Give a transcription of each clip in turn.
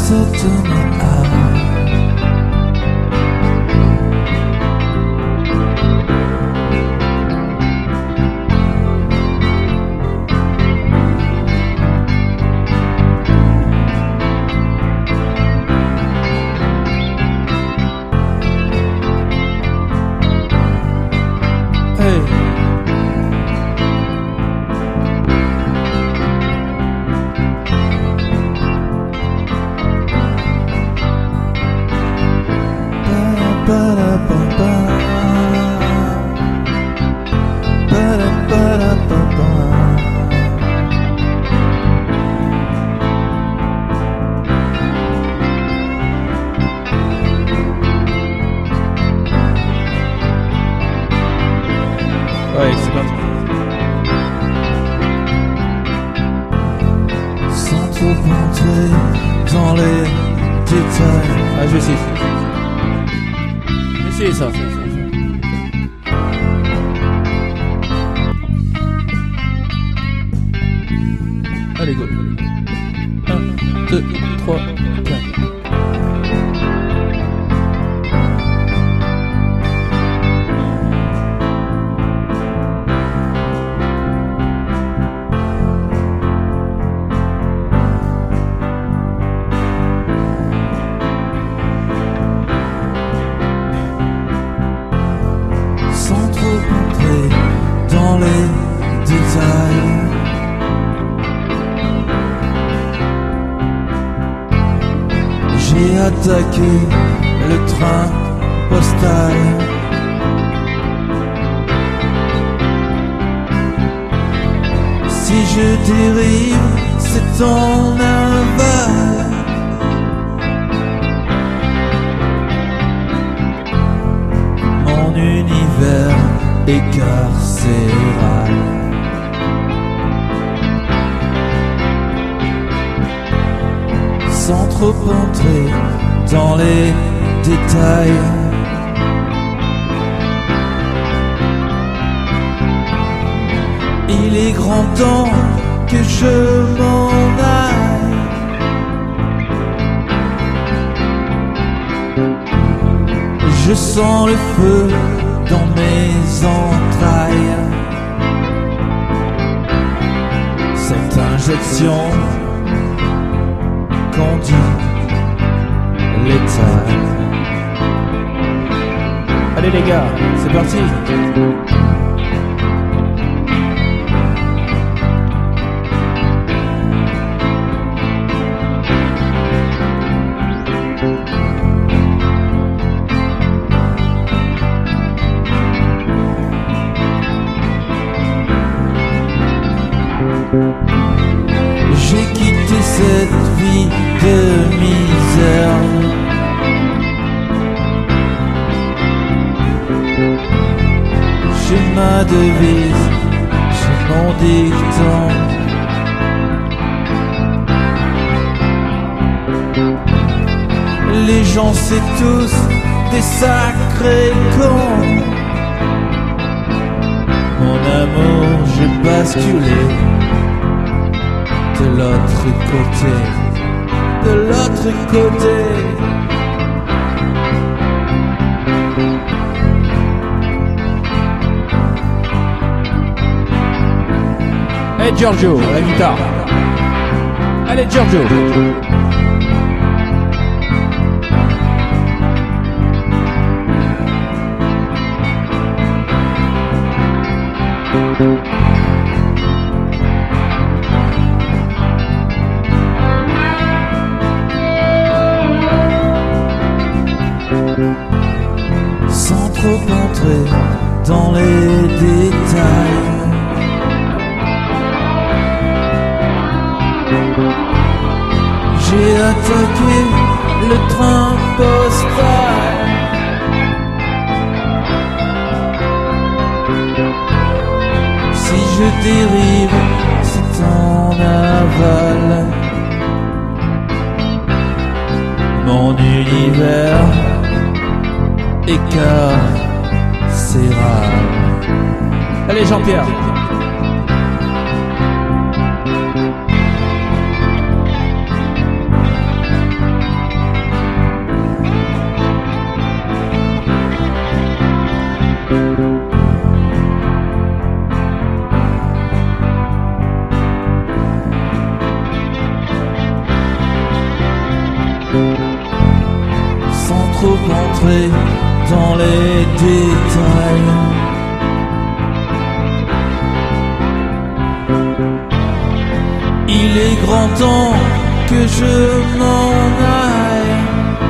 listen to me out. Ouais, c'est parti. Sans trop rentrer dans les détails. Ah, je vais essayer. Essayez ça. Allez, go. 1, 2, 3, 4. Sans trop rentrer dans les détails. J'ai attaqué le train postal. Si je dérive, c'est en aval. Mon univers est carcéral. Sans trop entrer dans les détails. Il est grand temps que je m'en aille. Je sens le feu dans mes entrailles. Cette injection qu'on dit létale. Allez les gars, c'est parti. J'ai quitté cette vie de misère. J'ai ma devise, j'ai mon dicton. Les gens c'est tous des sacrés cons. Mon amour, j'ai basculé de l'autre côté, de l'autre côté. Hey Giorgio, à la guitare. Allez Giorgio. Sans trop entrer dans les détails. J'ai attaqué le train postal. Si je dérive, c'est en aval. Mon univers est carcéral. Allez Jean-Pierre. dans les détails. Il est grand temps que je m'en aille.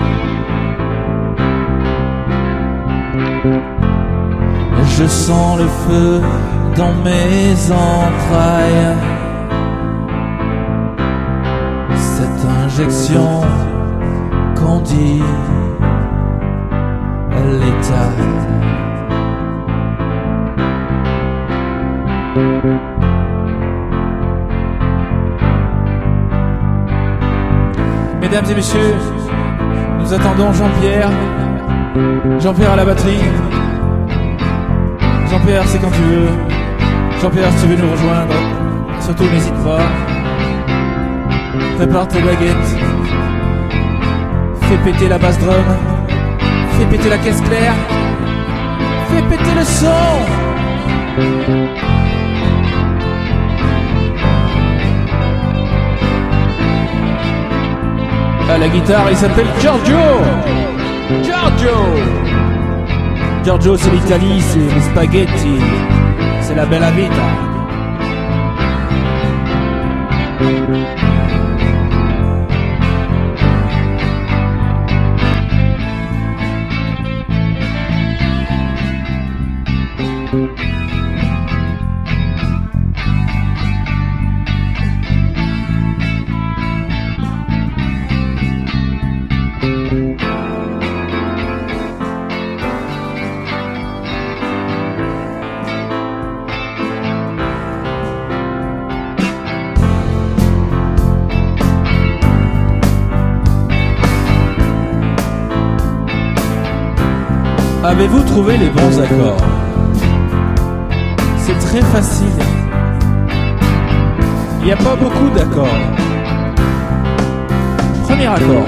Je sens le feu dans mes entrailles. Cette injection qu'on dit létale. Mesdames et messieurs, nous attendons Jean-Pierre. Jean-Pierre à la batterie. Jean-Pierre, c'est quand tu veux. Jean-Pierre, si tu veux nous rejoindre, surtout n'hésite pas. Prépare tes baguettes. Fais péter la basse drum. Fais péter la caisse claire. Fais péter le son. À la guitare, il s'appelle Giorgio. Giorgio, c'est l'Italie, c'est les spaghetti, c'est la bella vita. Avez-vous trouvé les bons accords? C'est très facile. Il n'y a pas beaucoup d'accords. Premier accord.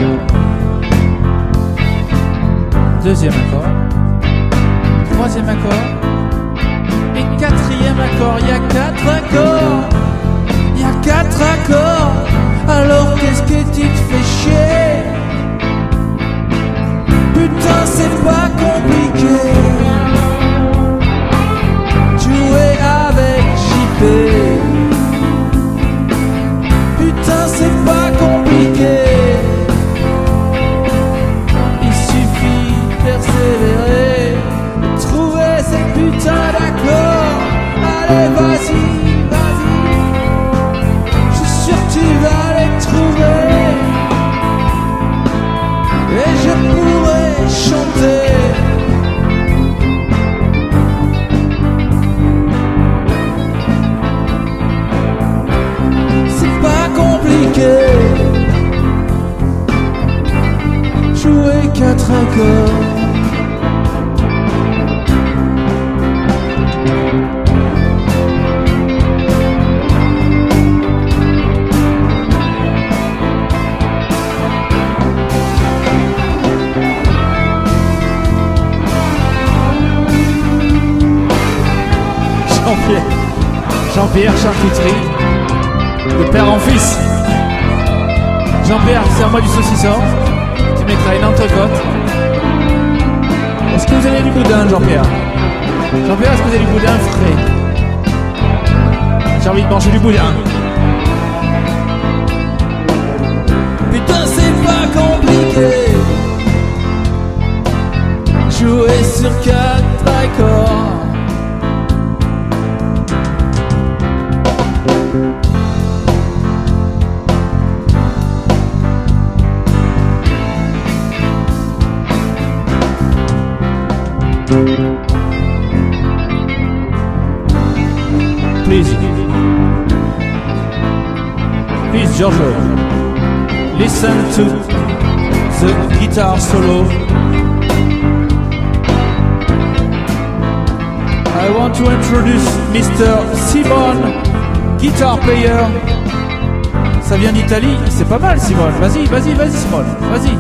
Deuxième accord. Troisième accord. Et quatrième accord. Il y a 4 accords. Il y a 4 accords. Alors qu'est-ce que tu te fais chier? Putain, c'est pas compliqué. Jouer avec JP. Putain, c'est pas compliqué. Il suffit de persévérer, de trouver ces putains d'accords. Allez, vas-y, vas-y. Je suis sûr que tu vas les trouver. Et je pourrais chanter. C'est pas compliqué. Jouer 4 accords. Jean-Pierre charcuterie, de père en fils. Jean-Pierre, sers-moi du saucisson. Tu mettras une entrecôte. Est-ce que vous avez du boudin, Jean-Pierre? Jean-Pierre, est-ce que vous avez du boudin frais? J'ai envie de manger du boudin. Putain, c'est pas compliqué. Jouer sur 4 accords. Please, Giorgio, listen to the guitar solo. I want to introduce Mr. Simone, guitar player. Ça vient d'Italie, c'est pas mal, Simone. Vas-y, vas-y, vas-y, Simone, vas-y.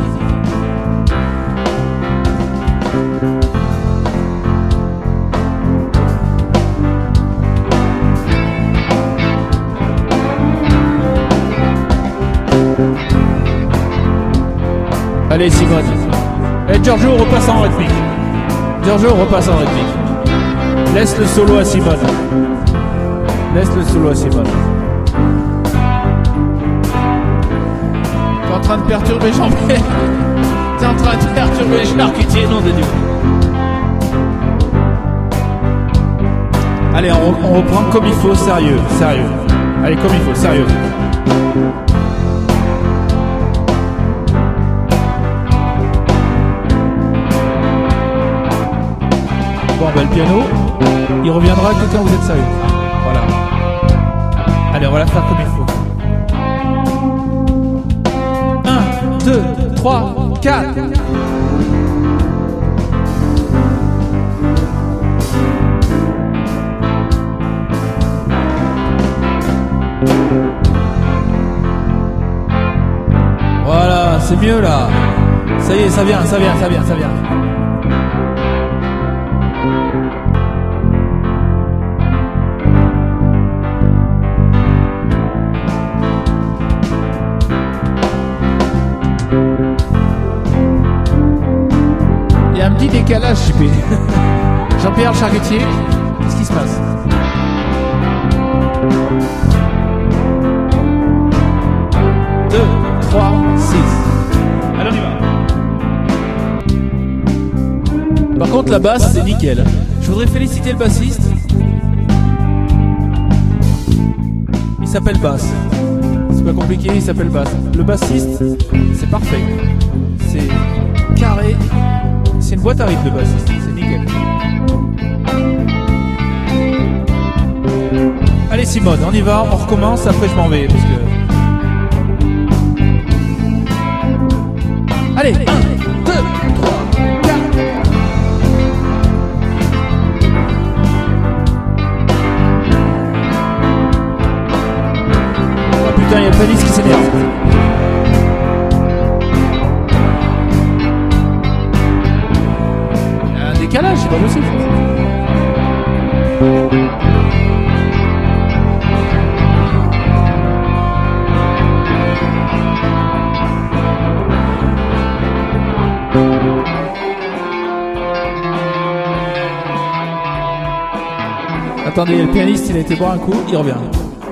Allez, Simone. Et Giorgio repasse en rythmique. Giorgio, repasse en rythmique. Laisse le solo à Simone. Laisse le solo à Simone. T'es en train de perturber Jean-Pierre. T'es en train de perturber Charcutier, nom de Dieu. Allez, on reprend comme il faut, sérieux, sérieux. Allez, comme il faut, sérieux. Bon, ben le piano, il reviendra que quand vous êtes sérieux. Voilà. Allez, on va la faire comme il faut. 1, 2, 3, 4. Voilà, c'est mieux là. Ça y est, ça vient, ça vient, ça vient, ça vient. Il y a un petit décalage, JP. Jean-Pierre Charcutier, qu'est-ce qui se passe? Deux, 3, 6. Allez, on y va. Par contre, la basse, c'est nickel. Je voudrais féliciter le bassiste. Il s'appelle Basse. C'est pas compliqué, il s'appelle Basse. Le bassiste, c'est parfait. C'est carré. C'est une boîte à rythme de bassiste. C'est nickel. Allez, Simone, on y va, on recommence. Après, je m'en vais parce que. Allez, 1, 2, 3, 4. Oh putain, il y a Panis qui s'énerve. Il y a un décalage, c'est pas possible. Attendez, le pianiste, il a été boire un coup, il revient.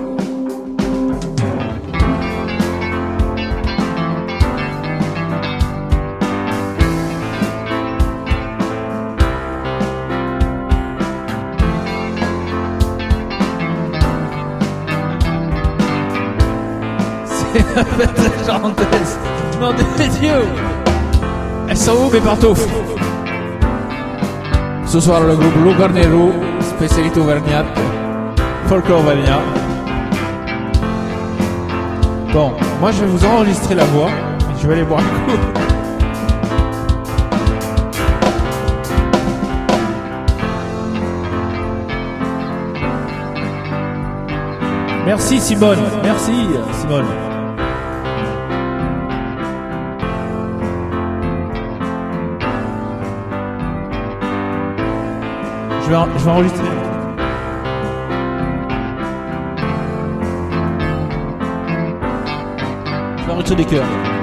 C'est la fête charentaise. Non, des dieux. Elles sont où mes pantoufles? Ce soir, le groupe Lucarnero, spécialité auvergnate, folklore auvergnat. Bon, moi je vais vous enregistrer la voix, je vais aller boire un coup. Merci Simone, merci Simone. Je vais enregistrer. Je vais enregistrer des chœurs.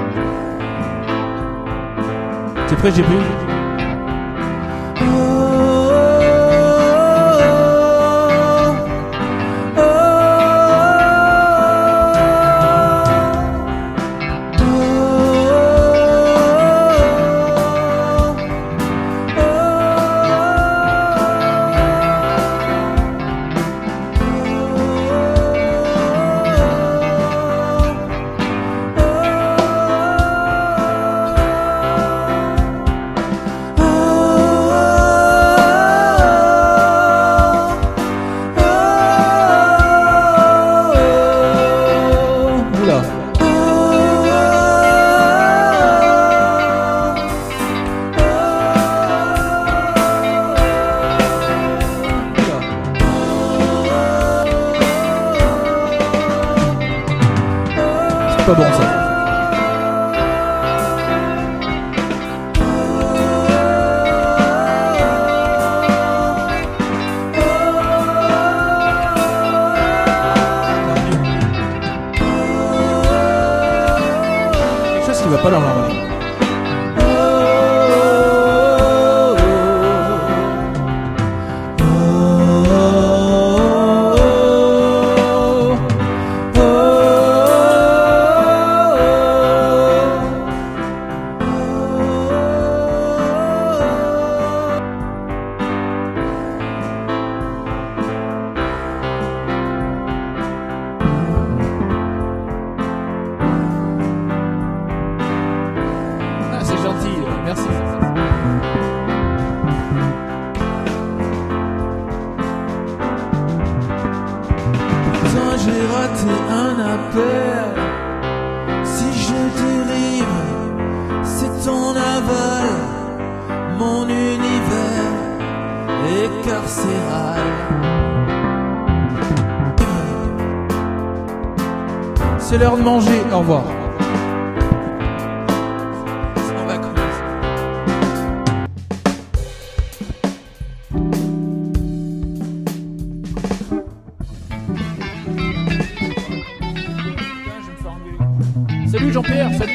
T'es prêt, j'ai plus? Pas bon ça. Quelque chose qui va pas dans l'harmonie. c'est un appel. Si je dérive, c'est ton aval. Mon univers est carcéral. C'est l'heure de manger, au revoir. On va commencer. Salut Jean-Pierre, salut.